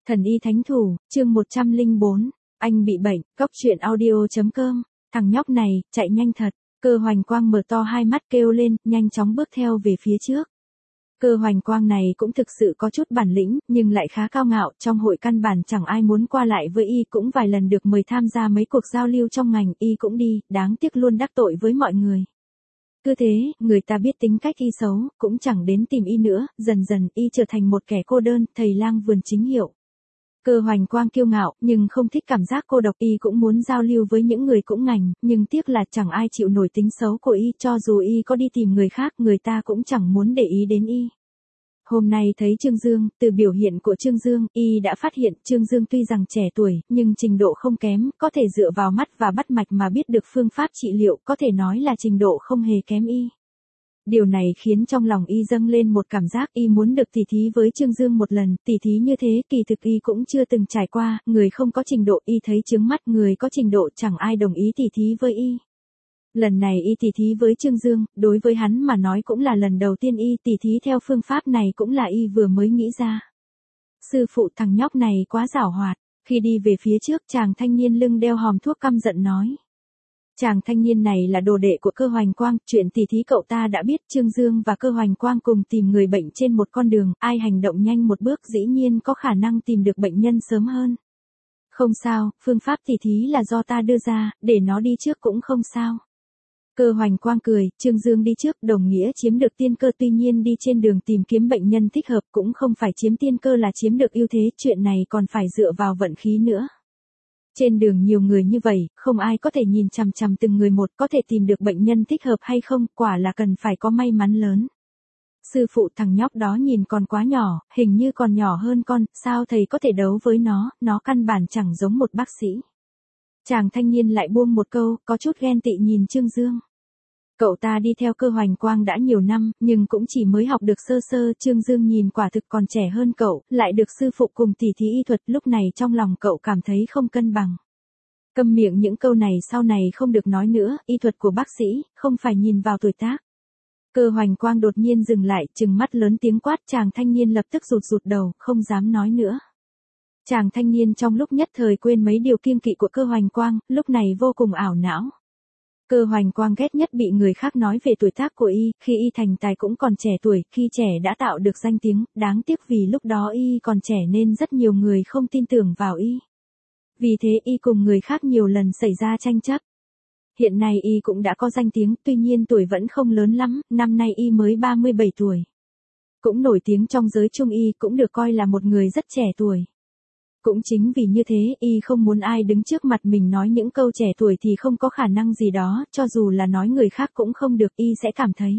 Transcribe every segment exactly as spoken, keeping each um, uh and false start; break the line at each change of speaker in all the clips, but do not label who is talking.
Thần y thánh thủ, chương một trăm lẻ bốn, anh bị bệnh, góc truyện audio chấm com, thằng nhóc này, chạy nhanh thật, Cơ Hoành Quang mở to hai mắt kêu lên, nhanh chóng bước theo về phía trước. Cơ Hoành Quang này cũng thực sự có chút bản lĩnh, nhưng lại khá cao ngạo, trong hội căn bản chẳng ai muốn qua lại với y, cũng vài lần được mời tham gia mấy cuộc giao lưu trong ngành, y cũng đi, đáng tiếc luôn đắc tội với mọi người. Cứ thế, người ta biết tính cách y xấu, cũng chẳng đến tìm y nữa, dần dần y trở thành một kẻ cô đơn, thầy lang vườn chính hiệu. Cơ Hoành Quang kiêu ngạo, nhưng không thích cảm giác cô độc, y cũng muốn giao lưu với những người cũng ngành, nhưng tiếc là chẳng ai chịu nổi tính xấu của y, cho dù y có đi tìm người khác, người ta cũng chẳng muốn để ý đến y. Hôm nay thấy Trương Dương, từ biểu hiện của Trương Dương, y đã phát hiện Trương Dương tuy rằng trẻ tuổi, nhưng trình độ không kém, có thể dựa vào mắt và bắt mạch mà biết được phương pháp trị liệu, có thể nói là trình độ không hề kém y. Điều này khiến trong lòng y dâng lên một cảm giác y muốn được tỉ thí với Trương Dương một lần, tỉ thí như thế kỳ thực y cũng chưa từng trải qua, người không có trình độ y thấy chướng mắt, người có trình độ chẳng ai đồng ý tỉ thí với y. Lần này y tỉ thí với Trương Dương, đối với hắn mà nói cũng là lần đầu tiên y tỉ thí theo phương pháp này, cũng là y vừa mới nghĩ ra. Sư phụ, thằng nhóc này quá giảo hoạt. Khi đi về phía trước, chàng thanh niên lưng đeo hòm thuốc căm giận nói. Chàng thanh niên này là đồ đệ của Cơ Hoành Quang, chuyện tỉ thí cậu ta đã biết. Trương Dương và Cơ Hoành Quang cùng tìm người bệnh trên một con đường, ai hành động nhanh một bước dĩ nhiên có khả năng tìm được bệnh nhân sớm hơn. Không sao, phương pháp tỉ thí là do ta đưa ra, để nó đi trước cũng không sao. Cơ Hoành Quang cười, Trương Dương đi trước đồng nghĩa chiếm được tiên cơ, tuy nhiên đi trên đường tìm kiếm bệnh nhân thích hợp cũng không phải chiếm tiên cơ là chiếm được ưu thế, chuyện này còn phải dựa vào vận khí nữa. Trên đường nhiều người như vậy, không ai có thể nhìn chằm chằm từng người một, có thể tìm được bệnh nhân thích hợp hay không, quả là cần phải có may mắn lớn. Sư phụ, thằng nhóc đó nhìn còn quá nhỏ, hình như còn nhỏ hơn con, sao thầy có thể đấu với nó, nó căn bản chẳng giống một bác sĩ. Chàng thanh niên lại buông một câu, có chút ghen tị nhìn Trương Dương. Cậu ta đi theo Cơ Hoành Quang đã nhiều năm, nhưng cũng chỉ mới học được sơ sơ, Trương Dương nhìn quả thực còn trẻ hơn cậu, lại được sư phụ cùng tỉ thí y thuật, lúc này trong lòng cậu cảm thấy không cân bằng. Câm miệng, những câu này sau này không được nói nữa, y thuật của bác sĩ, không phải nhìn vào tuổi tác. Cơ Hoành Quang đột nhiên dừng lại, trừng mắt lớn tiếng quát, chàng thanh niên lập tức rụt rụt đầu, không dám nói nữa. Chàng thanh niên trong lúc nhất thời quên mấy điều kiêng kỵ của Cơ Hoành Quang, lúc này vô cùng ảo não. Cơ Hoành Quang ghét nhất bị người khác nói về tuổi tác của y, khi y thành tài cũng còn trẻ tuổi, khi trẻ đã tạo được danh tiếng, đáng tiếc vì lúc đó y còn trẻ nên rất nhiều người không tin tưởng vào y. Vì thế y cùng người khác nhiều lần xảy ra tranh chấp. Hiện nay y cũng đã có danh tiếng, tuy nhiên tuổi vẫn không lớn lắm, năm nay y mới ba mươi bảy tuổi. Cũng nổi tiếng trong giới trung y, cũng được coi là một người rất trẻ tuổi. Cũng chính vì như thế, y không muốn ai đứng trước mặt mình nói những câu trẻ tuổi thì không có khả năng gì đó, cho dù là nói người khác cũng không được, y sẽ cảm thấy.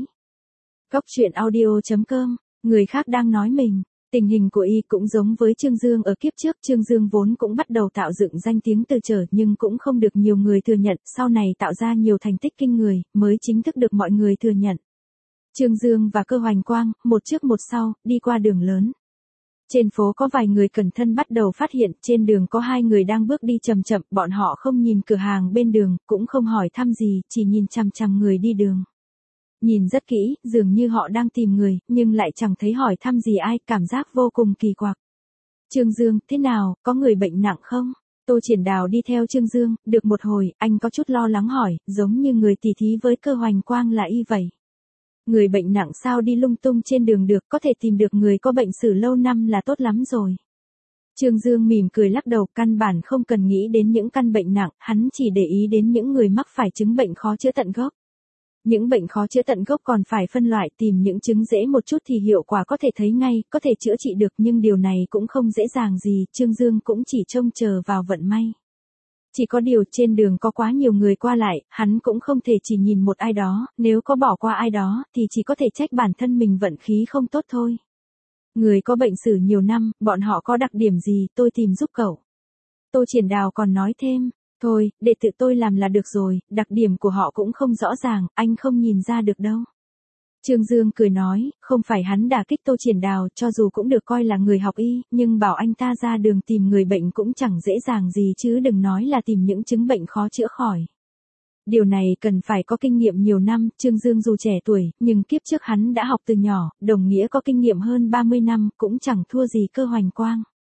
Góc truyện audio chấm com, người khác đang nói mình. Tình hình của y cũng giống với Trương Dương ở kiếp trước, Trương Dương vốn cũng bắt đầu tạo dựng danh tiếng từ trở, nhưng cũng không được nhiều người thừa nhận, sau này tạo ra nhiều thành tích kinh người, mới chính thức được mọi người thừa nhận. Trương Dương và Cơ Hoành Quang, một trước một sau, đi qua đường lớn. Trên phố có vài người cẩn thận bắt đầu phát hiện, trên đường có hai người đang bước đi chậm chậm, bọn họ không nhìn cửa hàng bên đường, cũng không hỏi thăm gì, chỉ nhìn chằm chằm người đi đường. Nhìn rất kỹ, dường như họ đang tìm người, nhưng lại chẳng thấy hỏi thăm gì ai, cảm giác vô cùng kỳ quặc. Trương Dương, thế nào, có người bệnh nặng không? Tô Triển Đào đi theo Trương Dương, được một hồi, anh có chút lo lắng hỏi, giống như người tỉ thí với Cơ Hoành Quang là y vậy. Người bệnh nặng sao đi lung tung trên đường được, có thể tìm được người có bệnh sử lâu năm là tốt lắm rồi. Trương Dương mỉm cười lắc đầu, căn bản không cần nghĩ đến những căn bệnh nặng, hắn chỉ để ý đến những người mắc phải chứng bệnh khó chữa tận gốc. Những bệnh khó chữa tận gốc còn phải phân loại, tìm những chứng dễ một chút thì hiệu quả có thể thấy ngay, có thể chữa trị được, nhưng điều này cũng không dễ dàng gì, Trương Dương cũng chỉ trông chờ vào vận may. Chỉ có điều trên đường có quá nhiều người qua lại, hắn cũng không thể chỉ nhìn một ai đó, nếu có bỏ qua ai đó, thì chỉ có thể trách bản thân mình vận khí không tốt thôi. Người có bệnh sử nhiều năm, bọn họ có đặc điểm gì, tôi tìm giúp cậu. Tô Triển Đào còn nói thêm, thôi, để tự tôi làm là được rồi, đặc điểm của họ cũng không rõ ràng, anh không nhìn ra được đâu. Trương Dương cười nói, không phải hắn đả kích Tô Triển Đào, cho dù cũng được coi là người học y, nhưng bảo anh ta ra đường tìm người bệnh cũng chẳng dễ dàng gì, chứ đừng nói là tìm những chứng bệnh khó chữa khỏi. Điều này cần phải có kinh nghiệm nhiều năm, Trương Dương dù trẻ tuổi, nhưng kiếp trước hắn đã học từ nhỏ, đồng nghĩa có kinh nghiệm hơn ba mươi năm, cũng chẳng thua gì Cơ Hoành Quang.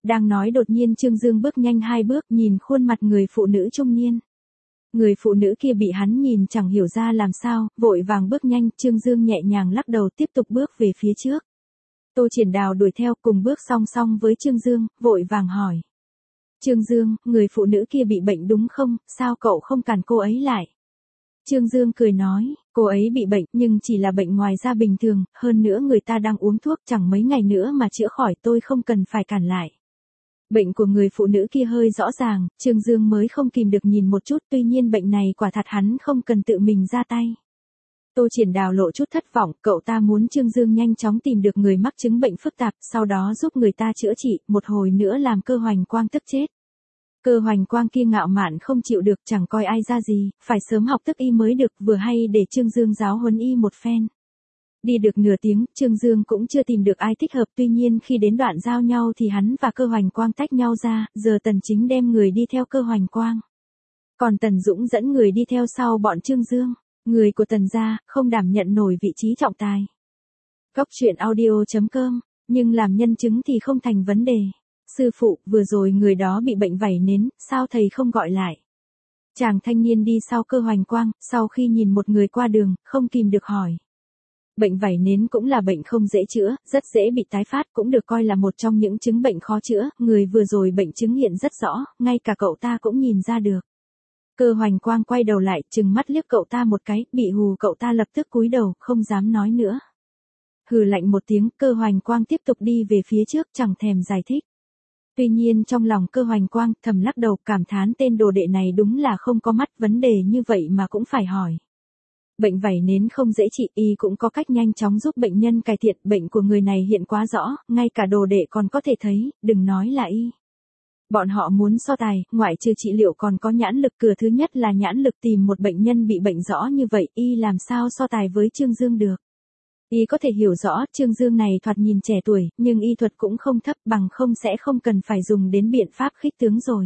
Đang nói đột nhiên Trương Dương bước nhanh hai bước nhìn khuôn mặt người phụ nữ trung niên. Người phụ nữ kia bị hắn nhìn chẳng hiểu ra làm sao, vội vàng bước nhanh, Trương Dương nhẹ nhàng lắc đầu tiếp tục bước về phía trước. Tô Triển Đào đuổi theo cùng bước song song với Trương Dương, vội vàng hỏi. Trương Dương, người phụ nữ kia bị bệnh đúng không, sao cậu không cản cô ấy lại? Trương Dương cười nói, cô ấy bị bệnh nhưng chỉ là bệnh ngoài da bình thường, hơn nữa người ta đang uống thuốc chẳng mấy ngày nữa mà chữa khỏi, tôi không cần phải cản lại. Bệnh của người phụ nữ kia hơi rõ ràng, Trương Dương mới không kìm được nhìn một chút, tuy nhiên bệnh này quả thật hắn không cần tự mình ra tay. Tô Triển Đào lộ chút thất vọng, cậu ta muốn Trương Dương nhanh chóng tìm được người mắc chứng bệnh phức tạp, sau đó giúp người ta chữa trị, một hồi nữa làm Cơ Hoành Quang tức chết. Cơ Hoành Quang kia ngạo mạn không chịu được, chẳng coi ai ra gì, phải sớm học tức y mới được, vừa hay để Trương Dương giáo huấn y một phen. Đi được nửa tiếng, Trương Dương cũng chưa tìm được ai thích hợp, tuy nhiên khi đến đoạn giao nhau thì hắn và Cơ Hoành Quang tách nhau ra, giờ Tần Chính đem người đi theo Cơ Hoành Quang. Còn Tần Dũng dẫn người đi theo sau bọn Trương Dương, người của Tần gia, không đảm nhận nổi vị trí trọng tài. Góc truyện audio chấm com, nhưng làm nhân chứng thì không thành vấn đề. Sư phụ, vừa rồi người đó bị bệnh vảy nến, sao thầy không gọi lại? Chàng thanh niên đi sau Cơ Hoành Quang, sau khi nhìn một người qua đường, không kìm được hỏi. Bệnh vảy nến cũng là bệnh không dễ chữa, rất dễ bị tái phát, cũng được coi là một trong những chứng bệnh khó chữa, người vừa rồi bệnh chứng hiện rất rõ, ngay cả cậu ta cũng nhìn ra được. Cơ Hoành Quang quay đầu lại, trừng mắt liếc cậu ta một cái, bị hù cậu ta lập tức cúi đầu, không dám nói nữa. Hừ lạnh một tiếng, Cơ Hoành Quang tiếp tục đi về phía trước, chẳng thèm giải thích. Tuy nhiên trong lòng Cơ Hoành Quang thầm lắc đầu, cảm thán tên đồ đệ này đúng là không có mắt, vấn đề như vậy mà cũng phải hỏi. Bệnh vảy nến không dễ trị, y cũng có cách nhanh chóng giúp bệnh nhân cải thiện, bệnh của người này hiện quá rõ, ngay cả đồ đệ còn có thể thấy, đừng nói là y. Bọn họ muốn so tài, ngoại trừ trị liệu còn có nhãn lực, cửa thứ nhất là nhãn lực, tìm một bệnh nhân bị bệnh rõ như vậy, y làm sao so tài với Trương Dương được. Y có thể hiểu rõ, Trương Dương này thoạt nhìn trẻ tuổi, nhưng y thuật cũng không thấp, bằng không sẽ không cần phải dùng đến biện pháp khích tướng rồi.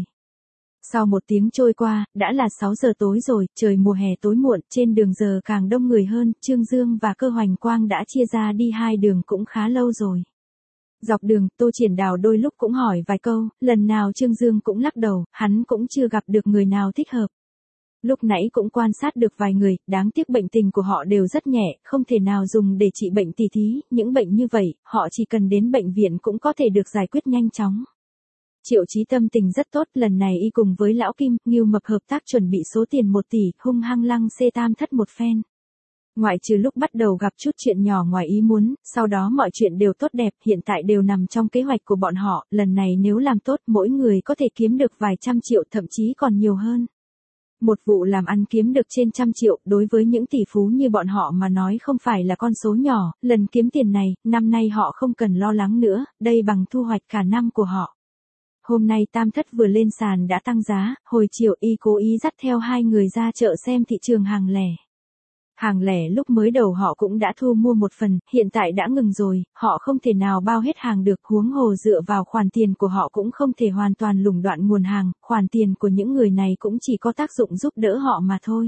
Sau một tiếng trôi qua, đã là sáu giờ tối rồi, trời mùa hè tối muộn, trên đường giờ càng đông người hơn, Trương Dương và Cơ Hoành Quang đã chia ra đi hai đường cũng khá lâu rồi. Dọc đường, Tô Triển Đào đôi lúc cũng hỏi vài câu, lần nào Trương Dương cũng lắc đầu, hắn cũng chưa gặp được người nào thích hợp. Lúc nãy cũng quan sát được vài người, đáng tiếc bệnh tình của họ đều rất nhẹ, không thể nào dùng để trị bệnh tỉ thí, những bệnh như vậy, họ chỉ cần đến bệnh viện cũng có thể được giải quyết nhanh chóng. Triệu Chí tâm tình rất tốt, lần này y cùng với Lão Kim, Ngưu Mập hợp tác chuẩn bị số tiền một tỷ, hung hăng lăng xê tam thất một phen. Ngoại trừ lúc bắt đầu gặp chút chuyện nhỏ ngoài ý muốn, sau đó mọi chuyện đều tốt đẹp, hiện tại đều nằm trong kế hoạch của bọn họ, lần này nếu làm tốt mỗi người có thể kiếm được vài trăm triệu, thậm chí còn nhiều hơn. Một vụ làm ăn kiếm được trên trăm triệu, đối với những tỷ phú như bọn họ mà nói không phải là con số nhỏ, lần kiếm tiền này, năm nay họ không cần lo lắng nữa, đây bằng thu hoạch cả năm của họ. Hôm nay tam thất vừa lên sàn đã tăng giá, hồi chiều y cố ý dắt theo hai người ra chợ xem thị trường hàng lẻ. Hàng lẻ lúc mới đầu họ cũng đã thu mua một phần, hiện tại đã ngừng rồi, họ không thể nào bao hết hàng được, huống hồ dựa vào khoản tiền của họ cũng không thể hoàn toàn lũng đoạn nguồn hàng, khoản tiền của những người này cũng chỉ có tác dụng giúp đỡ họ mà thôi.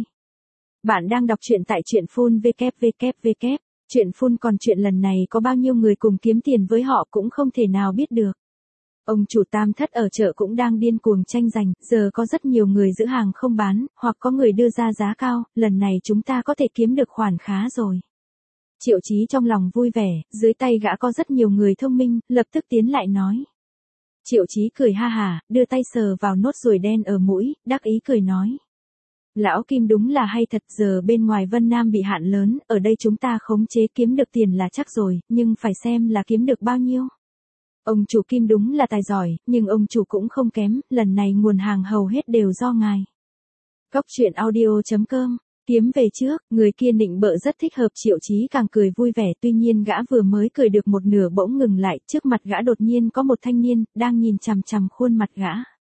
Bạn đang đọc truyện tại truyện phun vê kép vê kép vê kép, truyện phun, còn chuyện lần này có bao nhiêu người cùng kiếm tiền với họ cũng không thể nào biết được. Ông chủ tam thất ở chợ cũng đang điên cuồng tranh giành, giờ có rất nhiều người giữ hàng không bán, hoặc có người đưa ra giá cao, lần này chúng ta có thể kiếm được khoản khá rồi. Triệu Chí trong lòng vui vẻ, dưới tay gã có rất nhiều người thông minh, lập tức tiến lại nói. Triệu Chí cười ha hả, đưa tay sờ vào nốt ruồi đen ở mũi, đắc ý cười nói. Lão Kim đúng là hay thật, giờ bên ngoài Vân Nam bị hạn lớn, ở đây chúng ta khống chế kiếm được tiền là chắc rồi, nhưng phải xem là kiếm được bao nhiêu. Ông chủ Kim đúng là tài giỏi, nhưng ông chủ cũng không kém, lần này nguồn hàng hầu hết đều do ngài. Góc truyện audio chấm com, kiếm về trước, người kia nịnh bợ rất thích hợp, Triệu Chí càng cười vui vẻ, tuy nhiên gã vừa mới cười được một nửa bỗng ngừng lại, trước mặt gã đột nhiên có một thanh niên, đang nhìn chằm chằm khuôn mặt gã.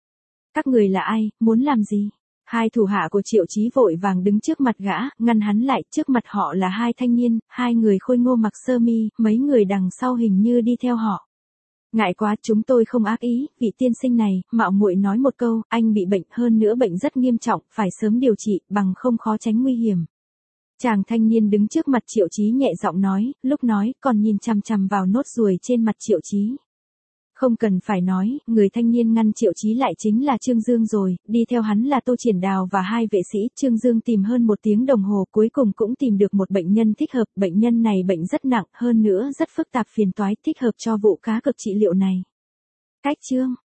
Các người là ai, muốn làm gì? Hai thủ hạ của Triệu Chí vội vàng đứng trước mặt gã, ngăn hắn lại, trước mặt họ là hai thanh niên, hai người khôi ngô mặc sơ mi, mấy người đằng sau hình như đi theo họ. Ngại quá, chúng tôi không ác ý, vị tiên sinh này, mạo muội nói một câu, anh bị bệnh, hơn nữa bệnh rất nghiêm trọng, phải sớm điều trị, bằng không khó tránh nguy hiểm. Chàng thanh niên đứng trước mặt Triệu Chí nhẹ giọng nói, lúc nói, còn nhìn chằm chằm vào nốt ruồi trên mặt Triệu Chí. Không cần phải nói, người thanh niên ngăn Triệu Chí lại chính là Trương Dương rồi, đi theo hắn là Tô Triển Đào và hai vệ sĩ. Trương Dương tìm hơn một tiếng đồng hồ cuối cùng cũng tìm được một bệnh nhân thích hợp. Bệnh nhân này bệnh rất nặng, hơn nữa rất phức tạp phiền toái, thích hợp cho vụ cá cược trị liệu này. Cách Trương